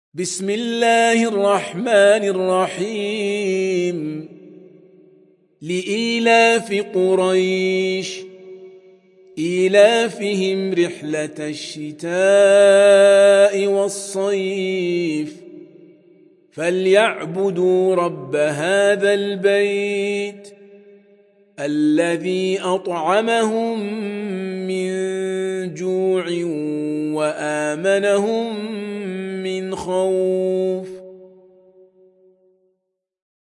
بسم الله الرحمن الرحيم لإيلاف قريش إيلافهم رحلة الشتاء والصيف فليعبدوا رب هذا البيت الذي أطعمهم من جوع وآمنهم من خوف.